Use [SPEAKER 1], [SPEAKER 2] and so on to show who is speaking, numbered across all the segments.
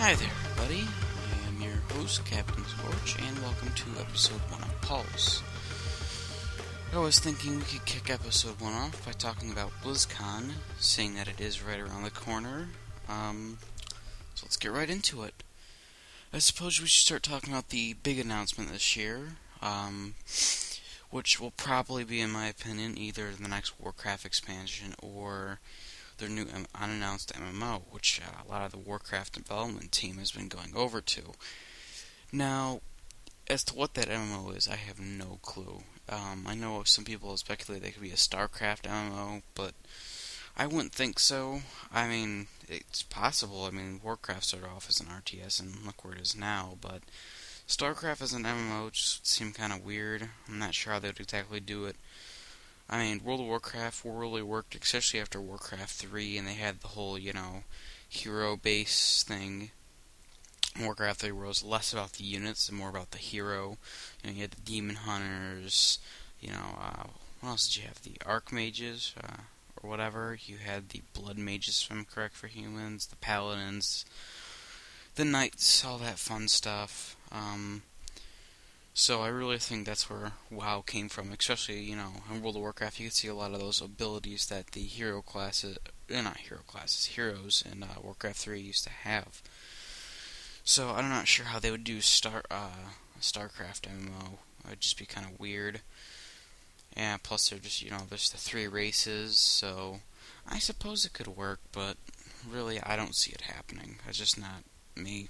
[SPEAKER 1] Hi there, everybody. I am your host, Captain Scorch, and welcome to episode 1 of Pulse. I was thinking we could kick episode 1 off by talking about BlizzCon, seeing that it is right around the corner. So let's get right into it. I suppose we should start talking about the big announcement this year, which will probably be, in my opinion, either the next Warcraft expansion or their new unannounced MMO, which a lot of the Warcraft development team has been going over to. Now, as to what that MMO is, I have no clue. I know some people have speculated it could be a StarCraft MMO, but I wouldn't think so. I mean, it's possible. I mean, Warcraft started off as an RTS, and look where it is now, but StarCraft as an MMO just seemed kind of weird. I'm not sure how they would exactly do it. I mean, World of Warcraft really worked, especially after Warcraft 3, and they had the whole, hero base thing. Warcraft 3 was less about the units and more about the hero. You had the Demon Hunters, what else did you have? The Archmages, or whatever. You had the Blood Mages, if I'm correct, for humans, the Paladins, the Knights, all that fun stuff. So I really think that's where WoW came from, especially, in World of Warcraft you can see a lot of those abilities that the heroes in Warcraft 3 used to have. So I'm not sure how they would do StarCraft MMO. It would just be kind of weird. And plus they're just, there's the 3 races, so I suppose it could work, but really I don't see it happening. That's just not me.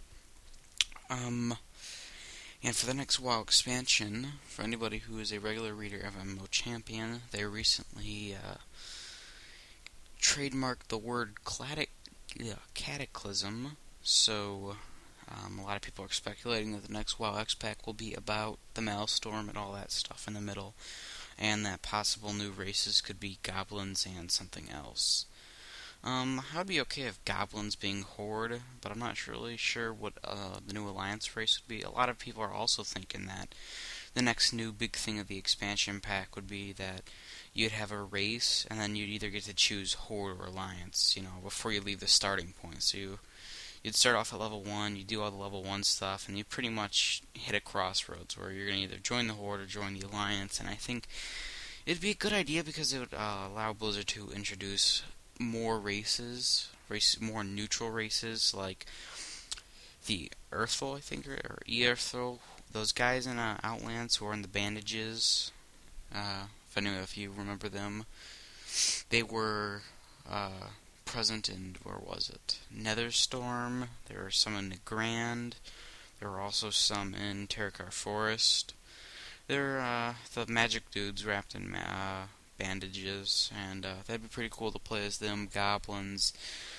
[SPEAKER 1] And for the next WoW expansion, for anybody who is a regular reader of MMO Champion, they recently trademarked the word Cataclysm, so a lot of people are speculating that the next WoW X-Pack will be about the Maelstrom and all that stuff in the middle, and that possible new races could be goblins and something else. I'd be okay with goblins being Horde, but I'm not really sure what the new Alliance race would be. A lot of people are also thinking that the next new big thing of the expansion pack would be that you'd have a race, and then you'd either get to choose Horde or Alliance, before you leave the starting point. So you'd start off at level 1, you do all the level 1 stuff, and you pretty much hit a crossroads where you're going to either join the Horde or join the Alliance, and I think it'd be a good idea because it would allow Blizzard to introduce more races, more neutral races, like the Earthful, I think, or Earthful. Those guys in Outlands who are in the bandages, if you remember them, they were present in, where was it? Netherstorm. There were some in Nagrand. There were also some in Terokkar Forest. They're the magic dudes wrapped in bandages, and that'd be pretty cool to play as them. Goblins,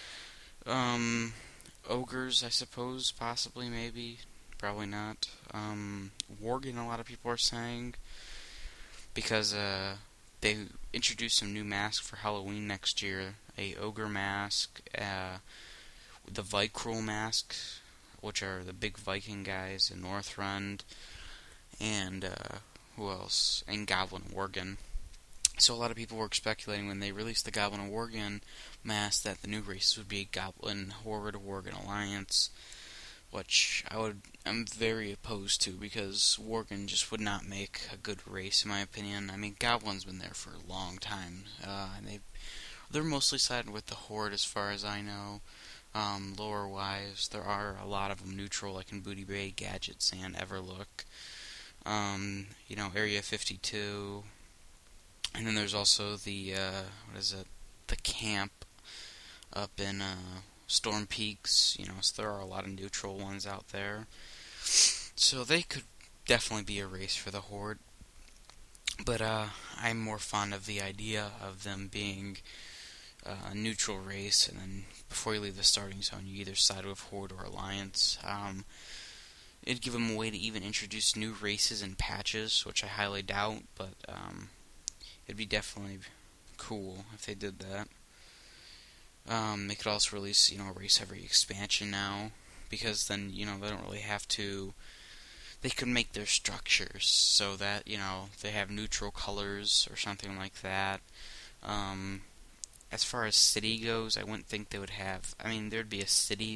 [SPEAKER 1] ogres, I suppose, possibly, maybe, probably not. Worgen, a lot of people are saying, because they introduced some new masks for Halloween next year. A ogre mask, the Vykrul mask, which are the big Viking guys in Northrend, and who else? And Goblin Worgen. So a lot of people were speculating when they released the Goblin and Worgen mask that the new races would be Goblin Horde or Worgen Alliance, which I'm very opposed to because Worgen just would not make a good race in my opinion. I mean, Goblin's been there for a long time, and they're mostly sided with the Horde as far as I know. Lore-wise, there are a lot of them neutral, like in Booty Bay, Gadgets, and Everlook. Area 52. And then there's also the, the camp up in Storm Peaks, so there are a lot of neutral ones out there. So they could definitely be a race for the Horde. But I'm more fond of the idea of them being a neutral race, and then before you leave the starting zone, you either side with Horde or Alliance. It'd give them a way to even introduce new races and patches, which I highly doubt, but it'd be definitely cool if they did that. They could also release, a race every expansion now, because then, they don't really have to. They could make their structures so that, they have neutral colors or something like that. As far as city goes, I wouldn't think they would have. I mean, there'd be a city, but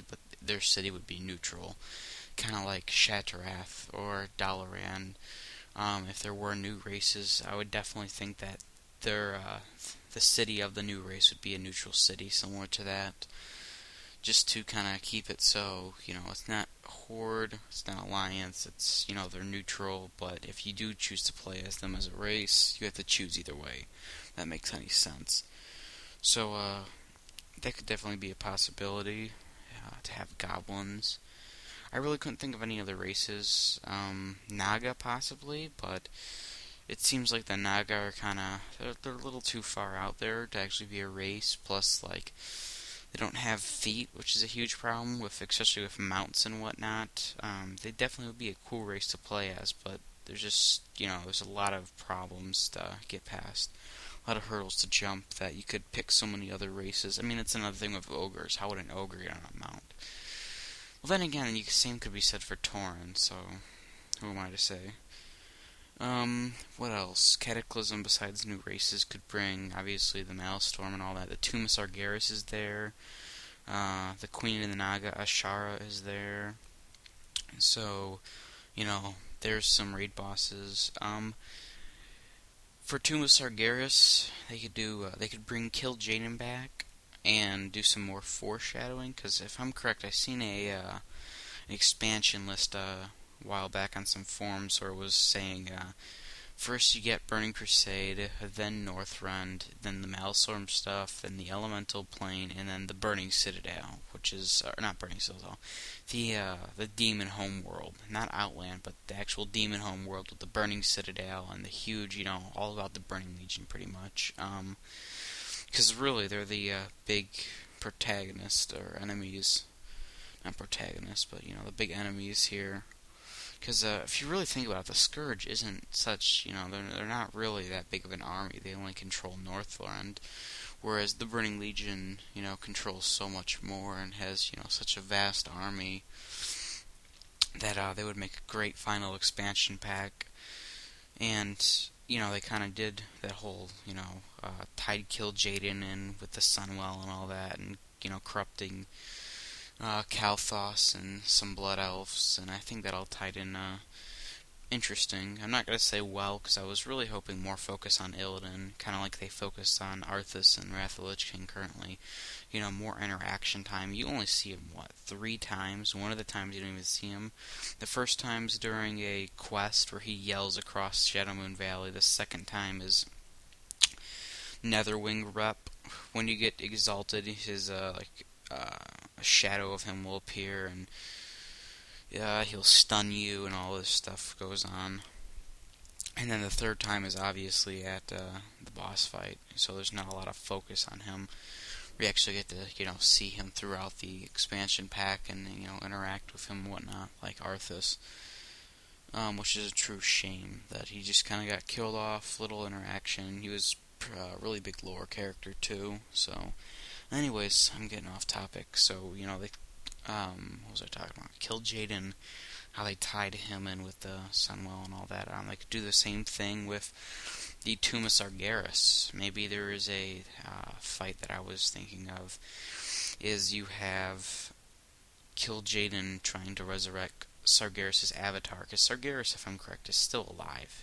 [SPEAKER 1] their city would be neutral, kind of like Shatarath or Dalaran. If there were new races, I would definitely think that the city of the new race would be a neutral city, similar to that, just to kind of keep it so, it's not Horde, it's not Alliance, it's, they're neutral, but if you do choose to play as them as a race, you have to choose either way. That makes any sense. So, that could definitely be a possibility, to have goblins. I really couldn't think of any other races. Naga, possibly, but it seems like the Naga are kind of, they're a little too far out there to actually be a race, plus, they don't have feet, which is a huge problem, especially with mounts and whatnot. They definitely would be a cool race to play as, but there's just, there's a lot of problems to get past. A lot of hurdles to jump that you could pick so many other races. I mean, it's another thing with ogres. How would an ogre get on a mount? Well, then again, the same could be said for Tauren, so who am I to say? What else? Cataclysm, besides new races, could bring, obviously, the Maelstrom and all that. The Tomb of Sargeras is there. The Queen of the Naga, Ashara, is there. So, there's some raid bosses. For Tomb of Sargeras, they could bring Kil'jaeden back and do some more foreshadowing, because if I'm correct, I've seen an expansion list a while back on some forums where it was saying, first you get Burning Crusade, then Northrend, then the Maelstrom stuff, then the Elemental Plane, and then the Burning Citadel, which is, or not Burning Citadel, the Demon Homeworld. Not Outland, but the actual Demon Homeworld with the Burning Citadel and the huge, all about the Burning Legion, pretty much. Because really, they're the big protagonist, or enemies. Not protagonists, but, the big enemies here. Because if you really think about it, the Scourge isn't such, they're not really that big of an army. They only control Northrend, whereas the Burning Legion, controls so much more and has, such a vast army that they would make a great final expansion pack. And, they kind of did that whole, tied Kil'jaeden in with the Sunwell and all that, and, corrupting Kalthos and some Blood Elves, and I think that all tied in interesting. I'm not going to say well, because I was really hoping more focus on Illidan, kind of like they focus on Arthas and Wrath of the Lich King currently. More interaction time. You only see him, 3 times? One of the times you don't even see him. The first time's during a quest where he yells across Shadowmoon Valley. The second time is Netherwing Rep. When you get exalted, his, a shadow of him will appear, and he'll stun you, and all this stuff goes on. And then the third time is obviously at the boss fight, so there's not a lot of focus on him. We actually get to, see him throughout the expansion pack and, interact with him and whatnot, like Arthas. Which is a true shame that he just kind of got killed off, little interaction. He was a really big lore character, too, so... Anyways, I'm getting off topic. So, they, what was I talking about? Kil'jaeden, how they tied him in with the Sunwell and all that. They could do the same thing with the Tomb of Sargeras. Maybe there is a fight that I was thinking of, is you have Kil'jaeden trying to resurrect Sargeras' avatar, because Sargeras, if I'm correct, is still alive.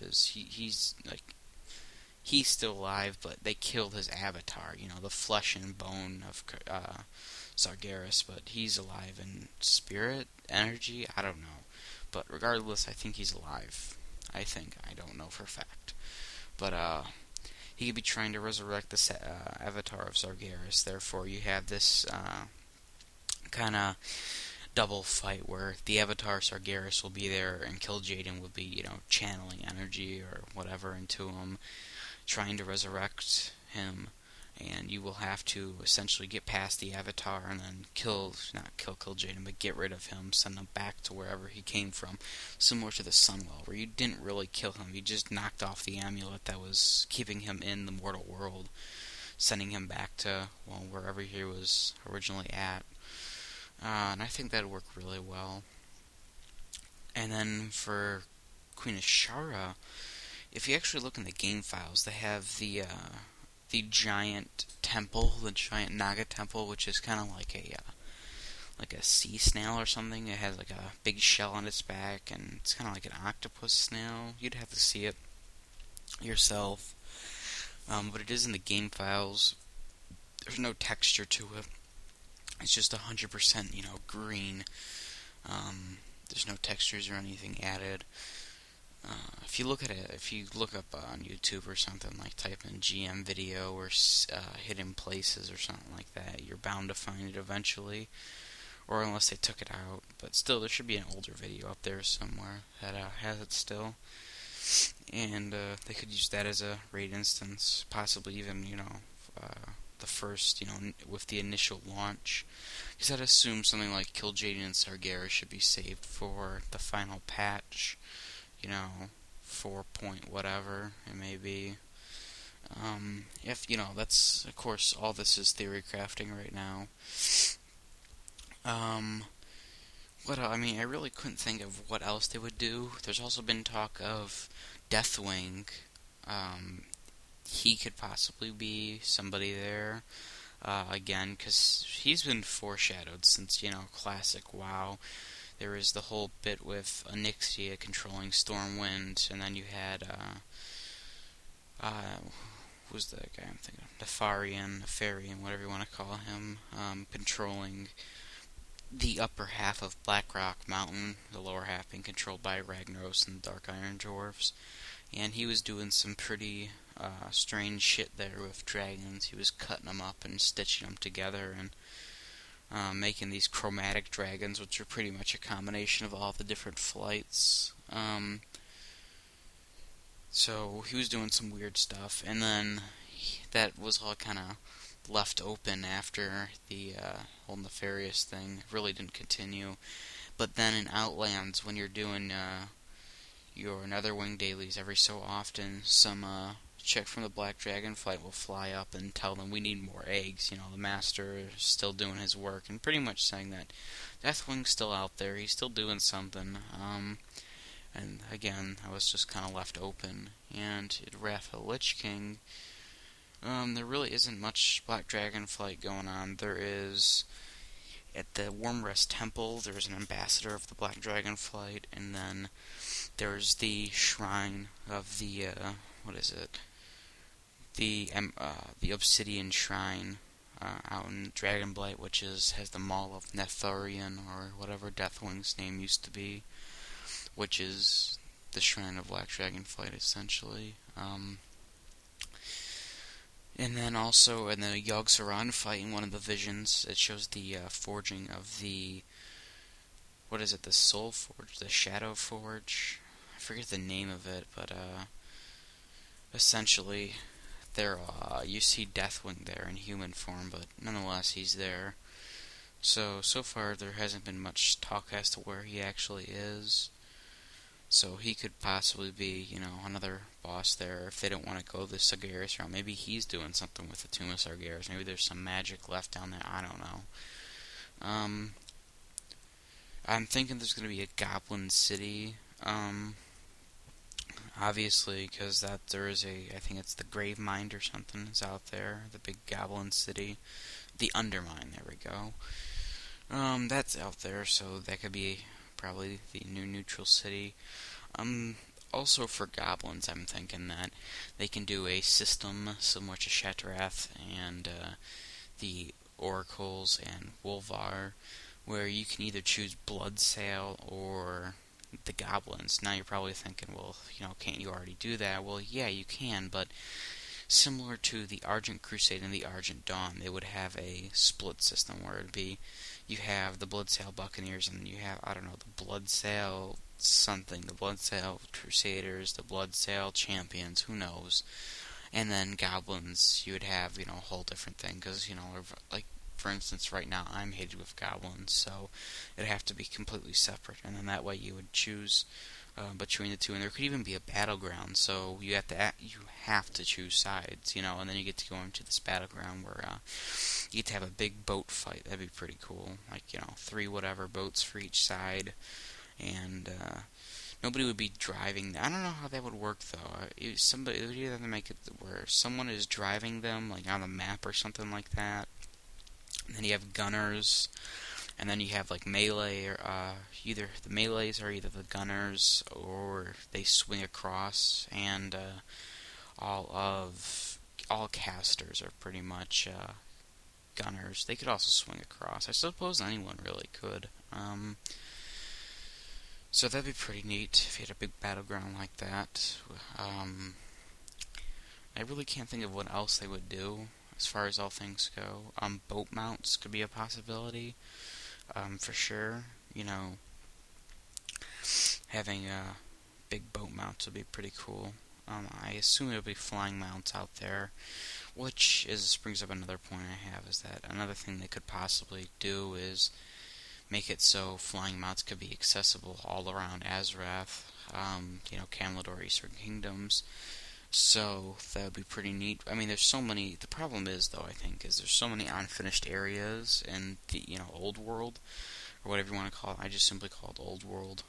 [SPEAKER 1] He's still alive, but they killed his avatar, the flesh and bone of Sargeras, but he's alive in spirit, energy, I don't know. But regardless, I think he's alive. I don't know for a fact. But he could be trying to resurrect the avatar of Sargeras, therefore you have this kind of double fight where the avatar Sargeras will be there and Kil'jaeden will be, channeling energy or whatever into him, trying to resurrect him, and you will have to essentially get past the avatar and then not kill Kil'jaeden, but get rid of him, send him back to wherever he came from, similar to the Sunwell, where you didn't really kill him, you just knocked off the amulet that was keeping him in the mortal world, sending him back to, wherever he was originally at. And I think that would work really well. And then for Queen Ashara, if you actually look in the game files, they have the giant temple, the giant Naga temple, which is kind of like like a sea snail or something. It has like a big shell on its back, and it's kind of like an octopus snail. You'd have to see it yourself. But it is in the game files. There's no texture to it. It's just 100%, green. There's no textures or anything added. If you look at it, if you look up on YouTube or something, like type in GM video or hidden places or something like that, you're bound to find it eventually. Or unless they took it out. But still, there should be an older video up there somewhere that has it still. And they could use that as a raid instance, possibly even, the first, with the initial launch. Because I'd assume something like Kil'jaeden and Sargeras should be saved for the final patch, 4 point whatever it may be. If, that's, of course, all this is theory crafting right now. I really couldn't think of what else they would do. There's also been talk of Deathwing. He could possibly be somebody there. Again, because he's been foreshadowed since, classic WoW. There was the whole bit with Onyxia controlling Stormwind, and then you had, who's the guy I'm thinking of? Nefarian, whatever you want to call him, controlling the upper half of Blackrock Mountain, the lower half being controlled by Ragnaros and the Dark Iron Dwarves. And he was doing some pretty strange shit there with dragons. He was cutting them up and stitching them together and making these chromatic dragons, which are pretty much a combination of all the different flights. So he was doing some weird stuff, and then that was all kind of left open after the whole nefarious thing. It really didn't continue. But then in Outlands, when you're doing your Netherwing dailies, every so often some chick from the Black Dragon flight will fly up and tell them we need more eggs. The master is still doing his work, and pretty much saying that Deathwing's still out there, he's still doing something. And again, that was just kind of left open. And at Wrath of the Lich King, there really isn't much Black Dragon flight going on. There is, at the Wormrest Temple, there's an ambassador of the Black Dragon flight, and then there's the shrine of the, the Obsidian Shrine out in Dragonblight, which has the Maul of Netharian, or whatever Deathwing's name used to be, which is the shrine of Black Dragon flight, essentially. And then also in the Yogg-Saron fight, in one of the visions, it shows the forging of the, the Soul Forge, the Shadow Forge. I forget the name of it, but essentially, there you see Deathwing there in human form, but nonetheless, he's there. So far, there hasn't been much talk as to where he actually is. So he could possibly be, another boss there if they don't want to go the Sargeras route. Maybe he's doing something with the Tomb of Sargeras. Maybe there's some magic left down there. I don't know. I'm thinking there's going to be a Goblin City. Obviously, because there is I think it's the Gravemind or something is out there. The big Goblin City. The Undermine, there we go. That's out there, so that could be probably the new neutral city. Also for goblins, I'm thinking that they can do a system similar to Shattrath and the Oracles and Wolvar, where you can either choose Bloodsail or the goblins. Now you're probably thinking, well, can't you already do that? Well, yeah, you can, but similar to the Argent Crusade and the Argent Dawn, they would have a split system where it'd be, you have the Bloodsail Buccaneers, and you have, the Bloodsail something, the Bloodsail Crusaders, the Bloodsail Champions, who knows. And then goblins, you would have, a whole different thing, because, like, for instance, right now I'm hated with goblins, so it'd have to be completely separate, and then that way you would choose between the two, and there could even be a battleground, so you have to choose sides, and then you get to go into this battleground where you get to have a big boat fight. That'd be pretty cool, like 3 whatever boats for each side, and nobody would be driving. I don't know how that would work though. It would either have to make it where someone is driving them, like on the map or something like that, and then you have gunners. And then you have like melee, or either the melees are either the gunners or they swing across, and all casters are pretty much gunners. They could also swing across. I suppose anyone really could. So that'd be pretty neat if you had a big battleground like that. I really can't think of what else they would do as far as all things go. Boat mounts could be a possibility, for sure. Having big boat mounts would be pretty cool. I assume there'll be flying mounts out there, which brings up another point I have, is that another thing they could possibly do is make it so flying mounts could be accessible all around Azarath, Camelot, Eastern Kingdoms. So that would be pretty neat. I mean, there's so many. The problem is, though, I think, is there's so many unfinished areas in the Old World, or whatever you want to call it. I just simply call it Old World.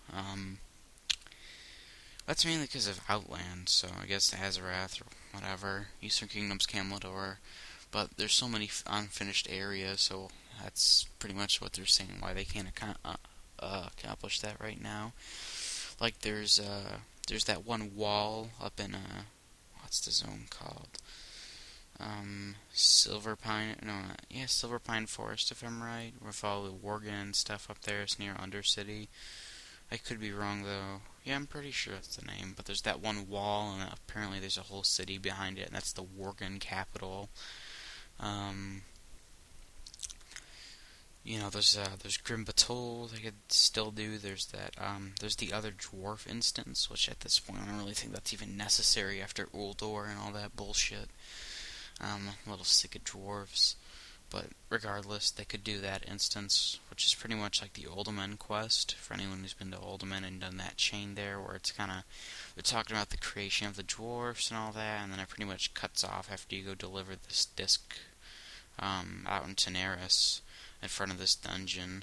[SPEAKER 1] That's mainly because of Outland. So I guess Azarath or whatever, Eastern Kingdoms, Camelot, but there's so many unfinished areas. So that's pretty much what they're saying why they can't accomplish that right now. Like there's that one wall up in what's the zone called? Silverpine, no, Silverpine Forest, if I'm right, with all the Worgen and stuff up there. It's near Undercity. I could be wrong, though. Yeah, I'm pretty sure that's the name. But there's that one wall, and apparently there's a whole city behind it, and that's the Worgen capital. There's Grim Batol they could still do. There's the other dwarf instance, which at this point I don't really think that's even necessary after Uldor and all that bullshit. I'm a little sick of dwarves. But regardless, they could do that instance, which is pretty much like the Uldaman quest, for anyone who's been to Uldaman and done that chain there, where it's they're talking about the creation of the dwarfs and all that, and then it pretty much cuts off after you go deliver this disc out in Tenaris, in front of this dungeon,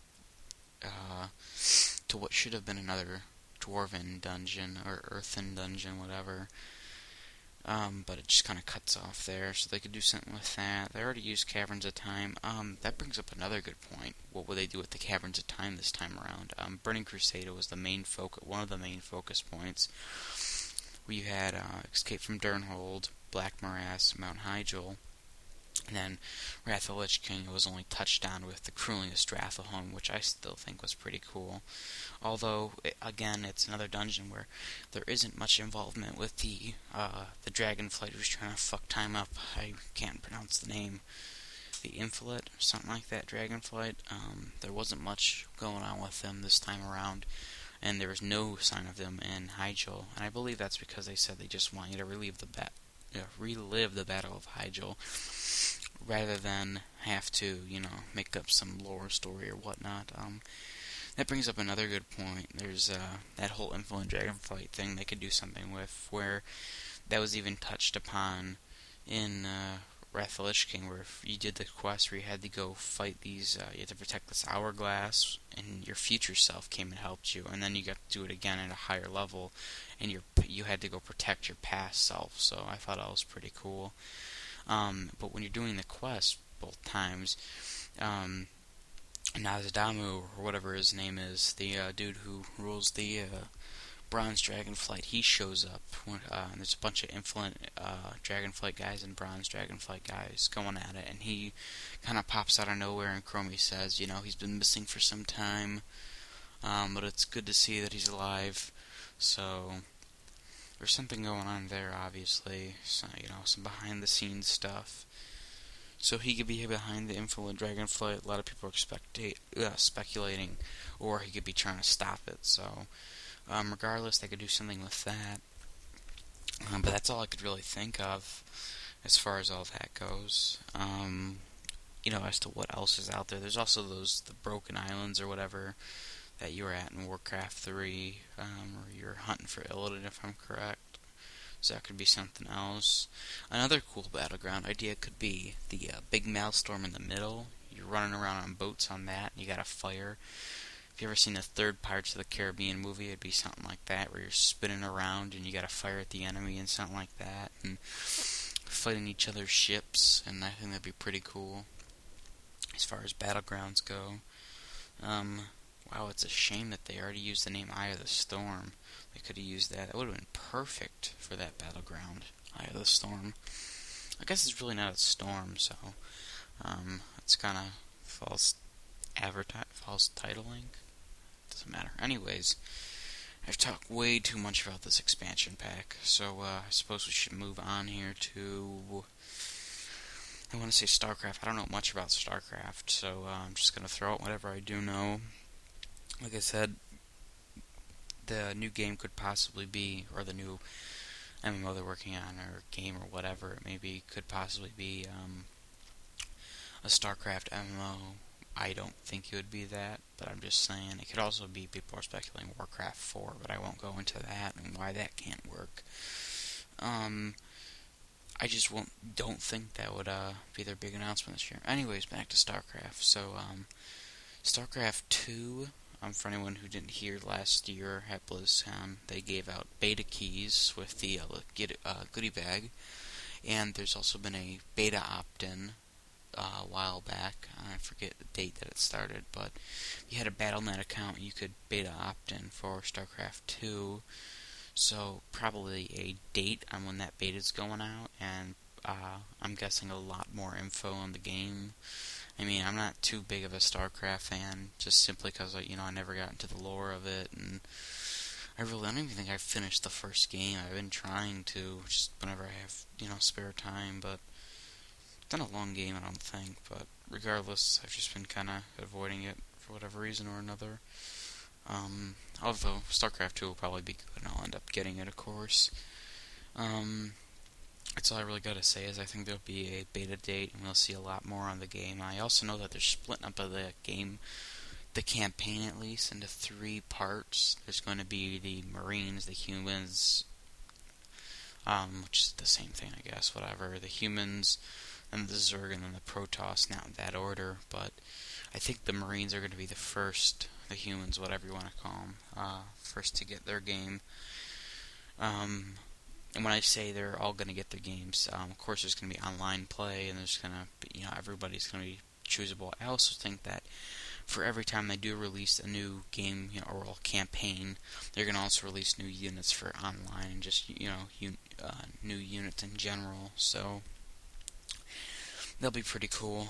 [SPEAKER 1] to what should have been another dwarven dungeon, or earthen dungeon, whatever. But it just kind of cuts off there, so they could do something with that. They already used Caverns of Time. That brings up another good point. What would they do with the Caverns of Time this time around? Burning Crusade was one of the main focus points. We had Escape from Durnhold, Black Morass, Mount Hyjal, and then Wrath of the Lich King was only touched on with the Crueling of Strathalhorn, which I still think was pretty cool. Although, again, it's another dungeon where there isn't much involvement with the Dragonflight who's trying to fuck time up. I can't pronounce the name. The Infilet, or something like that, Dragonflight. There wasn't much going on with them this time around, and there was no sign of them in Hyjal. And I believe that's because they said they just want you to relive the Battle of Hyjal, rather than have to, make up some lore story or whatnot. That brings up another good point. There's that whole Infinite Dragonflight thing they could do something with, where that was even touched upon in Wrath of the Lich King, where if you did the quest where you had to go fight these, you had to protect this hourglass, and your future self came and helped you, and then you got to do it again at a higher level, and you had to go protect your past self. So I thought that was pretty cool. But when you're doing the quest both times, Nazadamu, or whatever his name is, the dude who rules the Bronze Dragonflight, he shows up. And there's a bunch of Infinite Dragonflight guys and Bronze Dragonflight guys going at it, and he kind of pops out of nowhere, and Chromie says, he's been missing for some time, but it's good to see that he's alive. So there's something going on there, obviously. So, some behind-the-scenes stuff. So he could be behind the Infinite Dragonflight. A lot of people are speculating, or he could be trying to stop it. So, regardless, they could do something with that. But that's all I could really think of as far as all that goes. As to what else is out there. There's also the Broken Islands or whatever that you were at in Warcraft 3, or you're hunting for Illidan, if I'm correct. So that could be something else. Another cool battleground idea could be the big maelstrom in the middle. You're running around on boats on that, and you got a fire. If you ever seen the third Pirates of the Caribbean movie, it'd be something like that, where you're spinning around and you got to fire at the enemy and something like that, and fighting each other's ships, and I think that'd be pretty cool as far as battlegrounds go. Wow, it's a shame that they already used the name Eye of the Storm. They could have used that. That would have been perfect for that battleground, Eye of the Storm. I guess it's really not a storm, so it's kind of false titling. Doesn't matter. Anyways, I've talked way too much about this expansion pack, so I suppose we should move on here to... I want to say StarCraft. I don't know much about StarCraft, so I'm just going to throw out whatever I do know. Like I said, the new game could possibly be, or the new MMO they're working on, or game, or whatever it may be, could possibly be a StarCraft MMO. I don't think it would be that, but I'm just saying. It could also be, people are speculating, Warcraft 4, but I won't go into that and why that can't work. I just don't think that would be their big announcement this year. Anyways, back to StarCraft. So, StarCraft 2, for anyone who didn't hear, last year at BlizzCon, they gave out beta keys with the goodie bag, and there's also been a beta opt-in a while back. I forget the date that it started, but if you had a Battle.net account, you could beta opt-in for StarCraft 2. So probably a date on when that beta is going out, and I'm guessing a lot more info on the game. I mean, I'm not too big of a StarCraft fan, just simply because I never got into the lore of it, and I don't even think I've finished the first game. I've been trying to, just whenever I have spare time, but it's not a long game, I don't think. But regardless, I've just been kind of avoiding it for whatever reason or another. Although StarCraft 2 will probably be good, and I'll end up getting it, of course. That's all I really gotta say, is I think there'll be a beta date, and we'll see a lot more on the game. I also know that they're splitting up the game, the campaign at least, into 3 parts. There's going to be the Marines, the humans, which is the same thing, I guess, whatever. The humans, and the Zerg, and then the Protoss, not in that order, but I think the Marines are going to be the first, the humans, whatever you want to call them, first to get their game. And when I say they're all going to get their games, of course there's going to be online play, and there's going to be, everybody's going to be choosable. I also think that for every time they do release a new game, or a campaign, they're going to also release new units for online, and just, new units in general. So they'll be pretty cool.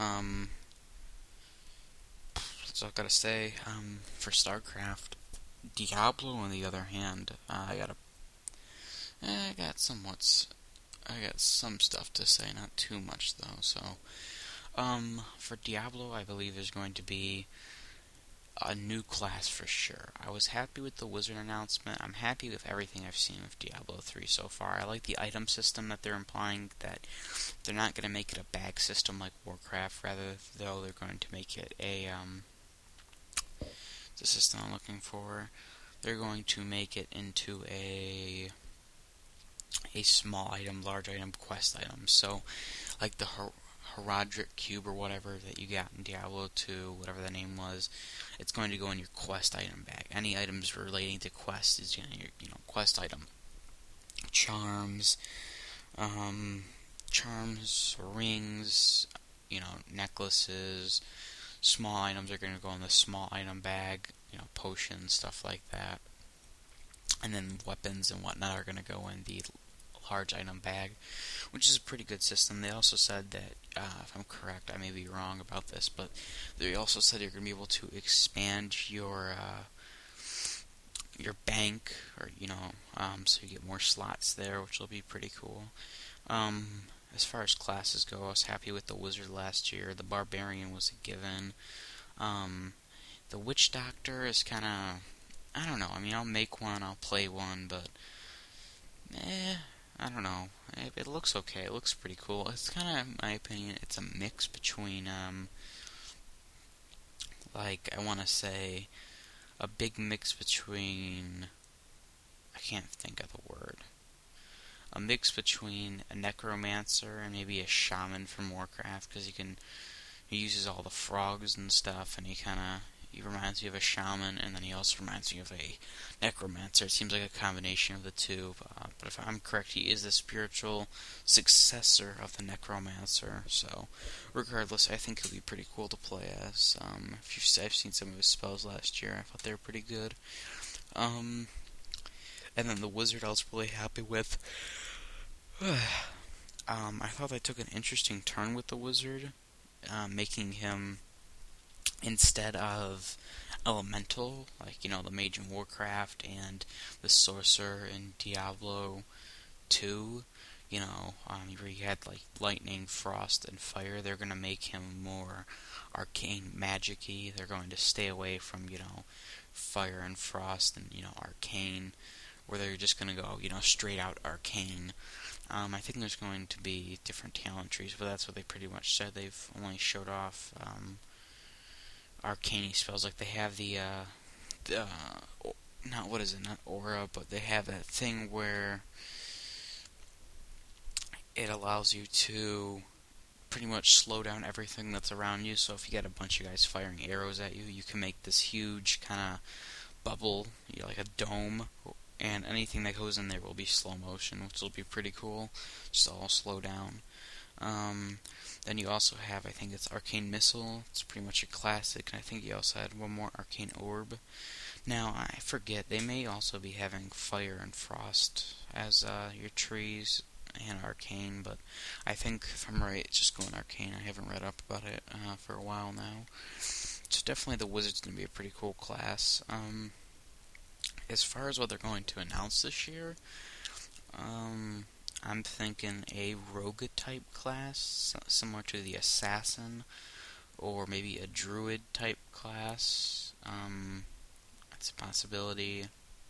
[SPEAKER 1] That's all I gotta say. For StarCraft, Diablo, on the other hand, I got some stuff to say, not too much though. So, for Diablo, I believe there's going to be a new class for sure. I was happy with the wizard announcement. I'm happy with everything I've seen with Diablo 3 so far. I like the item system that they're implying, that they're not going to make it a bag system like Warcraft, rather though they're going to make it the system I'm looking for. They're going to make it into a small item, large item, quest item. So, like the Herodric Cube or whatever that you got in Diablo 2, whatever the name was, it's going to go in your quest item bag. Any items relating to quest is your quest item. Charms, rings, necklaces, small items are going to go in the small item bag, potions, stuff like that. And then weapons and whatnot are going to go in the large item bag, which is a pretty good system. They also said that, if I'm correct, I may be wrong about this, but they also said you're going to be able to expand your bank, or so you get more slots there, which will be pretty cool. As far as classes go, I was happy with the wizard last year. The barbarian was a given. The witch doctor is kind of, I don't know. I mean, I'll make one, I'll play one, but I don't know. It looks okay. It looks pretty cool. It's kind of, in my opinion, it's a mix between, I want to say, a big mix between, I can't think of the word. A mix between a necromancer and maybe a shaman from Warcraft, because he uses all the frogs and stuff, and he kind of, he reminds me of a shaman, and then he also reminds me of a necromancer. It seems like a combination of the two, but if I'm correct, he is the spiritual successor of the necromancer. So, regardless, I think he'll be pretty cool to play as. I've seen some of his spells last year. I thought they were pretty good. And then the wizard I was really happy with. I thought they took an interesting turn with the wizard, making him, instead of elemental, like, the mage in Warcraft and the sorcerer in Diablo 2, where you had like lightning, frost, and fire. They're going to make him more arcane, magic-y. They're going to stay away from, fire and frost and, arcane, where they're just going to go, straight out arcane. I think there's going to be different talent trees, but that's what they pretty much said. They've only showed off arcane spells. Like, they have not aura, but they have that thing where it allows you to pretty much slow down everything that's around you. So if you get a bunch of guys firing arrows at you, you can make this huge kind of bubble, like a dome, and anything that goes in there will be slow motion, which will be pretty cool. Just all slow down. Then you also have, I think it's Arcane Missile. It's pretty much a classic. And I think you also had one more, Arcane Orb. Now, I forget, they may also be having Fire and Frost as your trees and Arcane, but I think, if I'm right, it's just going Arcane. I haven't read up about it for a while now. So definitely the Wizard's going to be a pretty cool class. As far as what they're going to announce this year, I'm thinking a rogue type class, similar to the assassin, or maybe a druid type class. That's a possibility.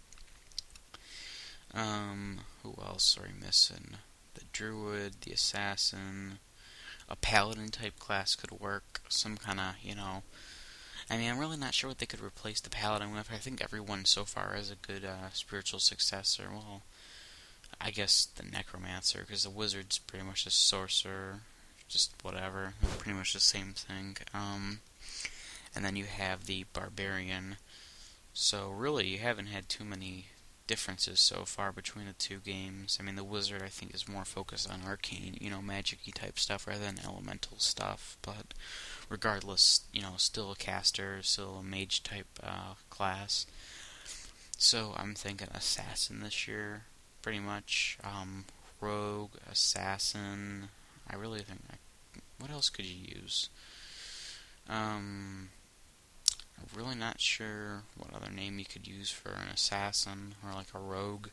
[SPEAKER 1] Who else are we missing? The druid, the assassin, a paladin type class could work. Some kind of, I'm really not sure what they could replace the paladin with. I think everyone so far has a good spiritual successor. Well, I guess the necromancer, because the wizard's pretty much a sorcerer, just whatever, pretty much the same thing. And then you have the barbarian. So really, you haven't had too many differences so far between the two games. I mean, the wizard, I think, is more focused on arcane, magic-y type stuff rather than elemental stuff. But regardless, still a caster, still a mage type class. So I'm thinking assassin this year, pretty much. Rogue, assassin. I really think, what else could you use? I'm really not sure what other name you could use for an assassin or like a rogue.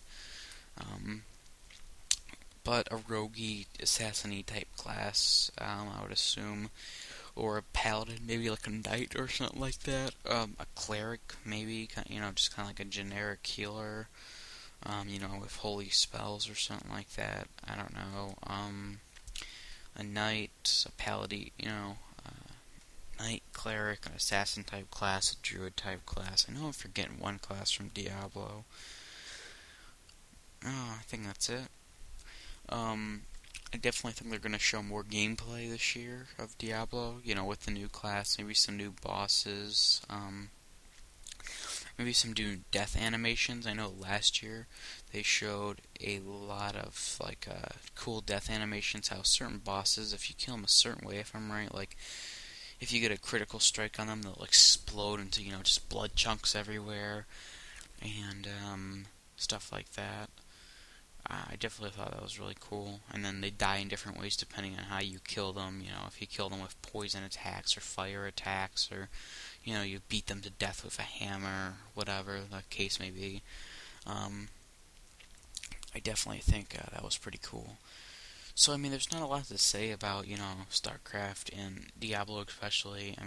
[SPEAKER 1] But a roguey, assassin-y type class, I would assume. Or a paladin, maybe like a knight or something like that. A cleric, maybe, just kind of like a generic healer. With holy spells or something like that. I don't know. A knight, a paladin, knight, cleric, an assassin type class, a druid type class. I know I'm forgetting one class from Diablo. I think that's it. I definitely think they're going to show more gameplay this year of Diablo, with the new class, maybe some new bosses, maybe some new death animations. I know last year they showed a lot of, cool death animations, how certain bosses, if you kill them a certain way, if I'm right, if you get a critical strike on them, they'll explode into, just blood chunks everywhere, and, stuff like that. I definitely thought that was really cool. And then they die in different ways depending on how you kill them. If you kill them with poison attacks or fire attacks, or, you beat them to death with a hammer, whatever the case may be. I definitely think that was pretty cool. So, there's not a lot to say about, StarCraft and Diablo especially.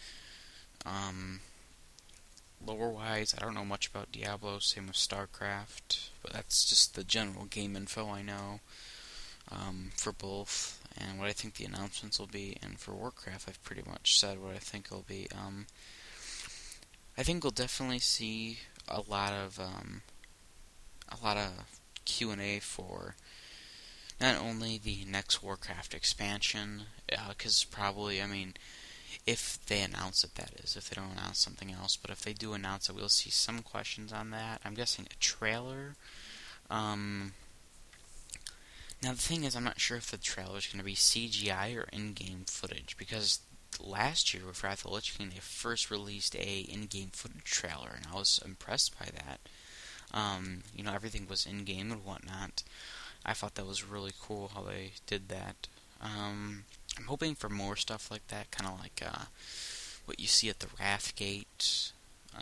[SPEAKER 1] Lore-wise, I don't know much about Diablo, same with StarCraft, but that's just the general game info I know for both, and what I think the announcements will be. And for Warcraft, I've pretty much said what I think it'll be. I think we'll definitely see a lot of Q&A for not only the next Warcraft expansion, because probably, If they announce it, that is. If they don't announce something else. But if they do announce it, we'll see some questions on that. I'm guessing a trailer. Now, the thing is, I'm not sure if the trailer is going to be CGI or in-game footage, because last year with Wrath of the Lich King, they first released a in-game footage trailer, and I was impressed by that. Everything was in-game and whatnot. I thought that was really cool how they did that. I'm hoping for more stuff like that, kind of like what you see at the Wrathgate.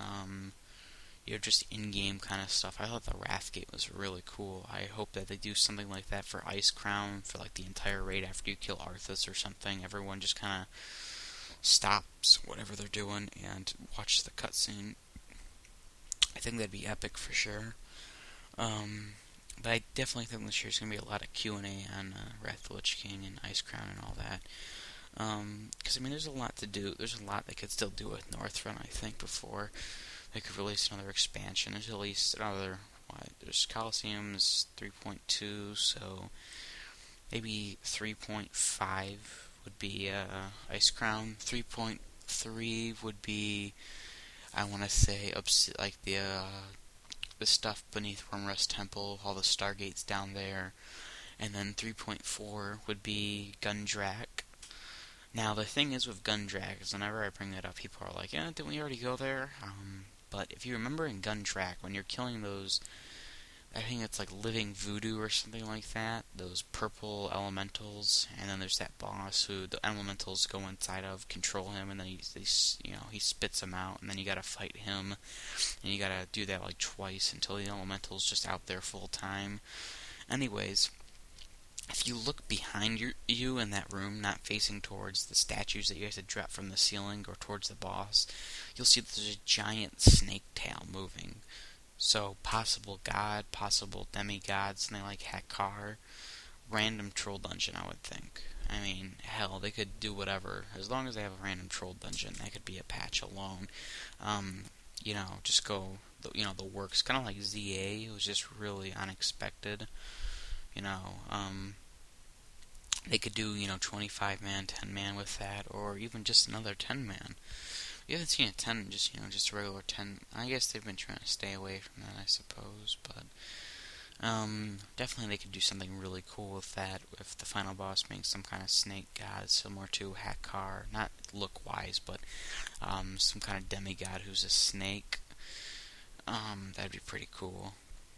[SPEAKER 1] Just in-game kind of stuff. I thought the Wrathgate was really cool. I hope that they do something like that for Icecrown for like the entire raid after you kill Arthas or something. Everyone just kind of stops whatever they're doing and watches the cutscene. I think that'd be epic for sure. But I definitely think this year's going to be a lot of Q&A on Wrath of the Lich King and Icecrown and all that. Because, there's a lot to do. There's a lot they could still do with Northrend, I think, before they could release another expansion. There's at least another, there's Colosseum's 3.2, so maybe 3.5 would be Icecrown. 3.3 would be, I want to say, like the stuff beneath Wyrmrest Temple, all the Stargates down there. And then 3.4 would be Gundrak. Now, the thing is with Gundrak is whenever I bring that up, people are like, yeah, didn't we already go there? But if you remember in Gundrak, when you're killing those, I think it's like Living Voodoo or something like that, those purple elementals, and then there's that boss who the elementals go inside of, control him, and then he spits them out, and then you gotta fight him, and you gotta do that like twice until the elemental's just out there full time. Anyways, if you look behind you in that room, not facing towards the statues that you have to drop from the ceiling or towards the boss, you'll see that there's a giant snake tail moving. So, possible god, possible demigod, something like Hakkar, random troll dungeon, I would think. Hell, they could do whatever. As long as they have a random troll dungeon, that could be a patch alone. Just go, the works. Kind of like ZA, it was just really unexpected. They could do, 25-man, 10-man with that, or even just another 10-man. You haven't seen a 10, just a regular 10. I guess they've been trying to stay away from that, I suppose, but definitely they could do something really cool with that, if the final boss being some kind of snake god, similar to Hakkar, not look-wise, but some kind of demigod who's a snake. That'd be pretty cool.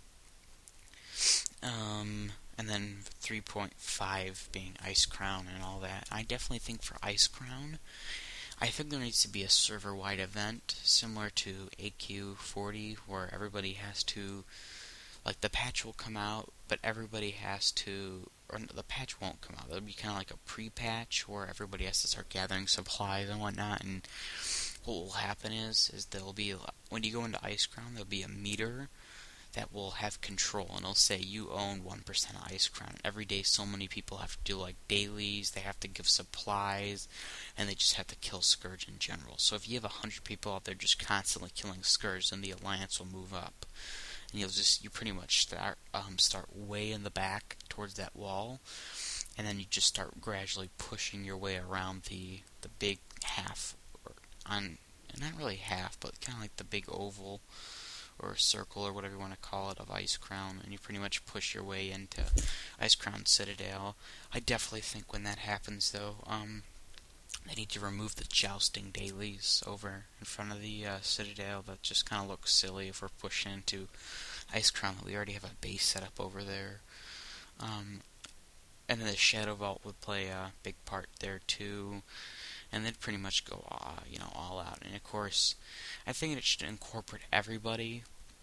[SPEAKER 1] And then 3.5 being Icecrown and all that. I definitely think for Icecrown, I think there needs to be a server-wide event similar to AQ40 where everybody has to, like, the patch will come out, but everybody has to, or the patch won't come out. It'll be kind of like a pre-patch where everybody has to start gathering supplies and whatnot, and what will happen is there'll be, when you go into Icecrown, there'll be a meter that will have control, and it'll say you own 1% of Icecrown. Every day so many people have to do like dailies, they have to give supplies, and they just have to kill Scourge in general. So if you have 100 people out there just constantly killing Scourge, then the Alliance will move up. And you pretty much start way in the back towards that wall, and then you just start gradually pushing your way around the big half, not really half, but kind of like the big oval, or a circle, or whatever you want to call it, of Icecrown, and you pretty much push your way into Icecrown Citadel. I definitely think when that happens, though, they need to remove the jousting dailies over in front of the Citadel. That just kind of looks silly if we're pushing into Icecrown. We already have a base set up over there. And then the Shadow Vault would play a big part there, too. And then pretty much go, all out. And of course, I think it should incorporate everybody.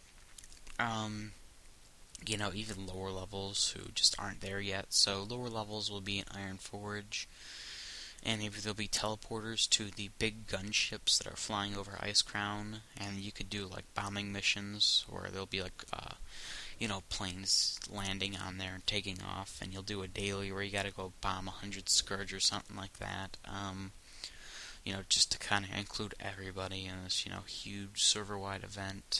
[SPEAKER 1] Even lower levels who just aren't there yet. So lower levels will be in Ironforge, and maybe there'll be teleporters to the big gunships that are flying over Icecrown, and you could do like bombing missions where there'll be like planes landing on there and taking off, and you'll do a daily where you gotta go bomb 100 Scourge or something like that. Just to kind of include everybody in this, huge server-wide event.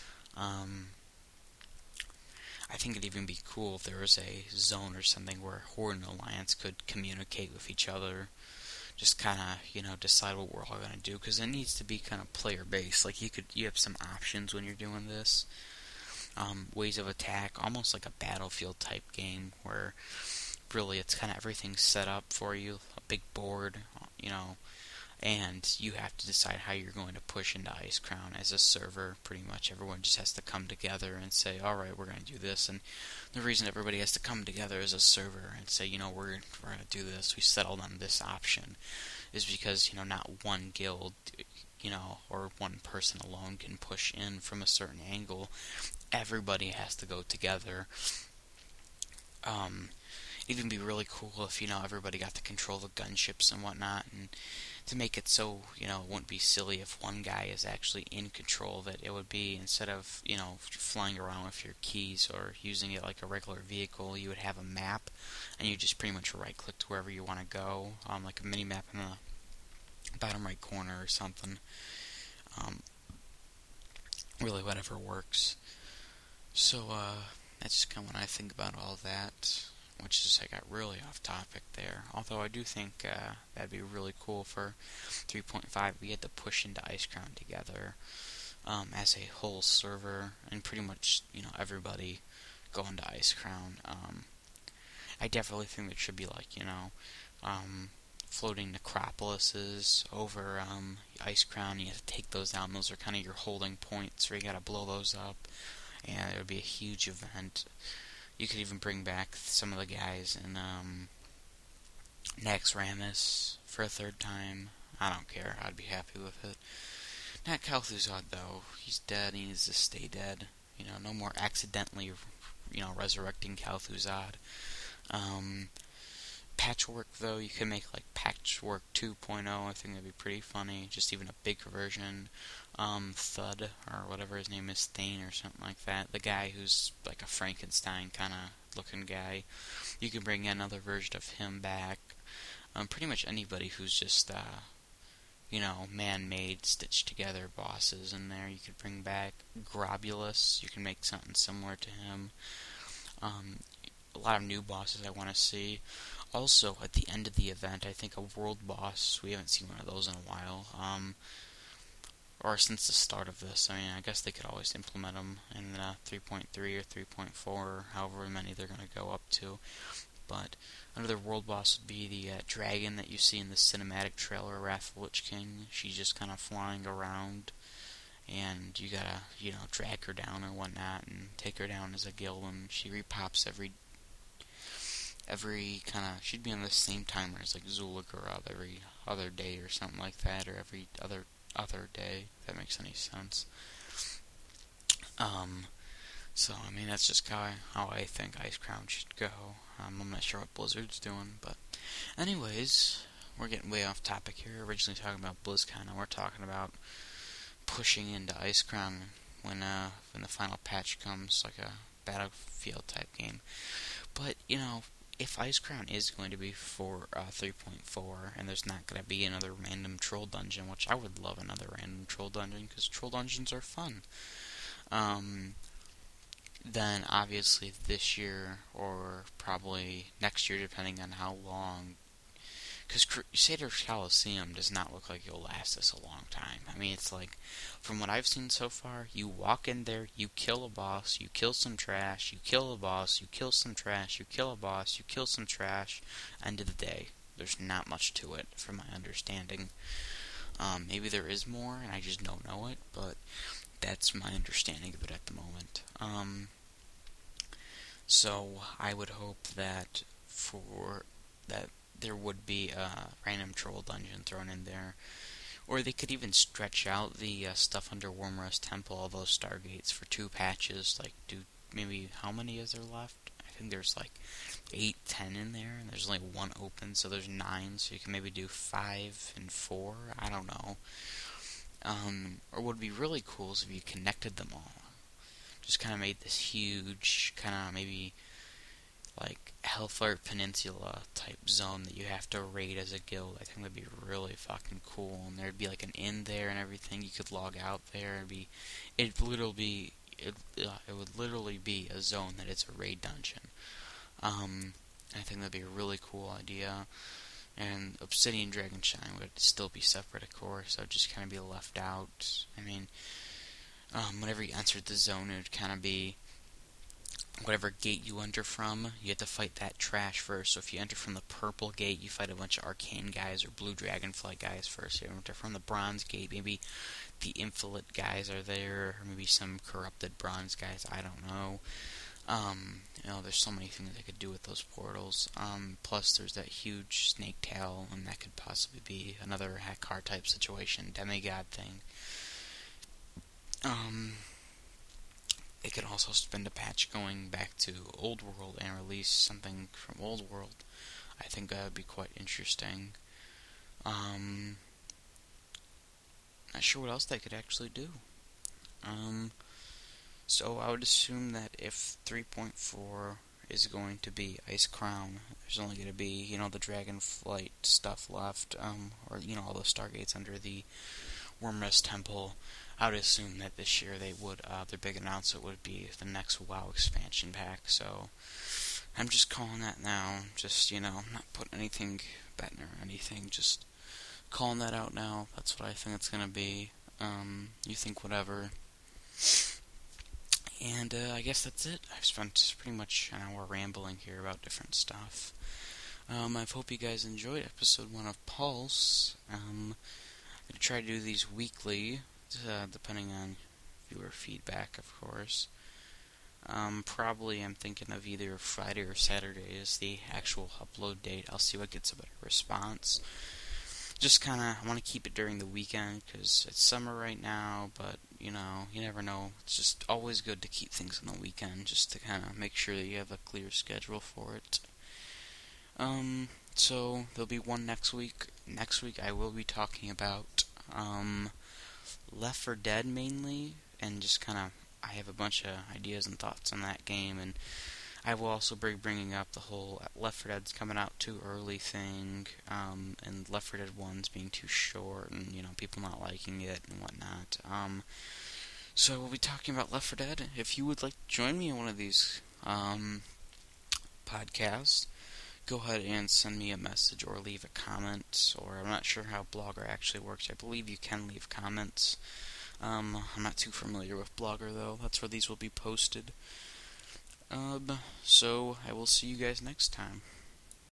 [SPEAKER 1] I think it'd even be cool if there was a zone or something where Horde and Alliance could communicate with each other just kind of, decide what we're all going to do, because it needs to be kind of player-based. Like, you have some options when you're doing this. Ways of attack, almost like a Battlefield type game, where really it's kind of everything set up for you, a big board, and you have to decide how you're going to push into Icecrown as a server. Pretty much everyone just has to come together and say, alright, we're going to do this. And the reason everybody has to come together as a server and say, we're going to do this, we settled on this option, is because, not one guild, or one person alone can push in from a certain angle. Everybody has to go together. It'd even be really cool if, everybody got to control the gunships and whatnot, and to make it so, it wouldn't be silly if one guy is actually in control of it. It would be, instead of, flying around with your keys or using it like a regular vehicle, you would have a map, and you just pretty much right-click to wherever you want to go, like a mini-map in the bottom right corner or something. Really, whatever works. So, that's just kind of when I think about all that, which is, I got really off topic there. Although I do think that'd be really cool for 3.5. We had to push into Icecrown together as a whole server, and pretty much, everybody go into Icecrown. I definitely think there should be, like, floating necropolises over Icecrown. You have to take those down. Those are kind of your holding points, where you gotta blow those up, and it would be a huge event. You could even bring back some of the guys in Naxxramas for a third time. I don't care. I'd be happy with it. Not Kel'Thuzad, though. He's dead. He needs to stay dead. No more accidentally, resurrecting Kel'Thuzad. Patchwork, though, you could make like Patchwork 2.0. I think that'd be pretty funny. Just even a bigger version. Thud, or whatever his name is, Thane or something like that. The guy who's like a Frankenstein kind of looking guy. You can bring another version of him back. Pretty much anybody who's just, man-made, stitched together bosses in there. You could bring back Grobulus. You can make something similar to him. A lot of new bosses I want to see. Also, at the end of the event, I think a world boss. We haven't seen one of those in a while. Or since the start of this. I guess they could always implement them in 3.3 or 3.4, or however many they're going to go up to. But another world boss would be the dragon that you see in the cinematic trailer, Wrath of the Lich King. She's just kind of flying around, and you gotta, drag her down or whatnot, and take her down as a guild, and she repops every kind of, she'd be on the same timer as like Zul'Gurub every other day or something like that, or every other day, if that makes any sense. So, that's just how I think Icecrown should go. I'm not sure what Blizzard's doing, but anyways, we're getting way off topic here. Originally talking about BlizzCon, and we're talking about pushing into Icecrown when the final patch comes, like a Battlefield type game. But, if Icecrown is going to be for 3.4, and there's not going to be another random troll dungeon, which I would love another random troll dungeon, because troll dungeons are fun, then obviously this year, or probably next year, depending on how long, because Crusader Coliseum does not look like it'll last us a long time. It's like, from what I've seen so far, you walk in there, you kill a boss, you kill some trash, you kill a boss, you kill some trash, you kill a boss, you kill some trash, end of the day. There's not much to it, from my understanding. Maybe there is more, and I just don't know it, but that's my understanding of it at the moment. So I would hope that there would be a random troll dungeon thrown in there, or they could even stretch out the stuff under Wyrmrest Temple, all those Stargates, for 2 patches. Like, maybe, how many is there left? I think there's like 8, 10 in there, and there's only 1 open, so there's 9, so you can maybe do 5 and 4, I don't know. Or what would be really cool is if you connected them all. Just kind of made this huge, kind of maybe like Hellfire Peninsula type zone that you have to raid as a guild. I think that'd be really fucking cool, and there'd be like an inn there and everything. You could log out there. It would literally be a zone that it's a raid dungeon. I think that'd be a really cool idea. And Obsidian Dragonshine would still be separate, of course, so it would just kind of be left out. I mean, whenever you entered the zone, it would kind of be whatever gate you enter from, you have to fight that trash first. So if you enter from the purple gate, you fight a bunch of arcane guys or blue dragonfly guys first. If you enter from the bronze gate, maybe the infinite guys are there, or maybe some corrupted bronze guys, I don't know. There's so many things they could do with those portals. Plus, there's that huge snake tail, and that could possibly be another Hakkar type situation, demigod thing. They could also spend a patch going back to Old World and release something from Old World. I think that would be quite interesting. Not sure what else they could actually do. So I would assume that if 3.4 is going to be Ice Crown, there's only going to be, the Dragonflight stuff left, or, all the Stargates under the Wyrmrest Temple. I would assume that this year they would, their big announcement would be the next WoW expansion pack, so I'm just calling that now, just, not putting anything, betting or anything, just calling that out now. That's what I think it's going to be. You think whatever. And I guess that's it. I've spent pretty much an hour rambling here about different stuff. I hope you guys enjoyed episode 1 of Pulse. I'm going to try to do these weekly, depending on viewer feedback, of course. Probably I'm thinking of either Friday or Saturday as the actual upload date. I'll see what gets a better response. Just I want to keep it during the weekend because it's summer right now, but, you never know. It's just always good to keep things on the weekend just to kind of make sure that you have a clear schedule for it. So there'll be one next week. Next week I will be talking about, Left 4 Dead mainly, and just I have a bunch of ideas and thoughts on that game, and I will also be bringing up the whole Left 4 Dead's coming out too early thing, and Left 4 Dead 1's being too short, and, people not liking it and whatnot. So we'll be talking about Left 4 Dead. If you would like to join me in one of these podcasts, go ahead and send me a message or leave a comment, or I'm not sure how Blogger actually works. I believe you can leave comments. I'm not too familiar with Blogger, though. That's where these will be posted. So I will see you guys next time.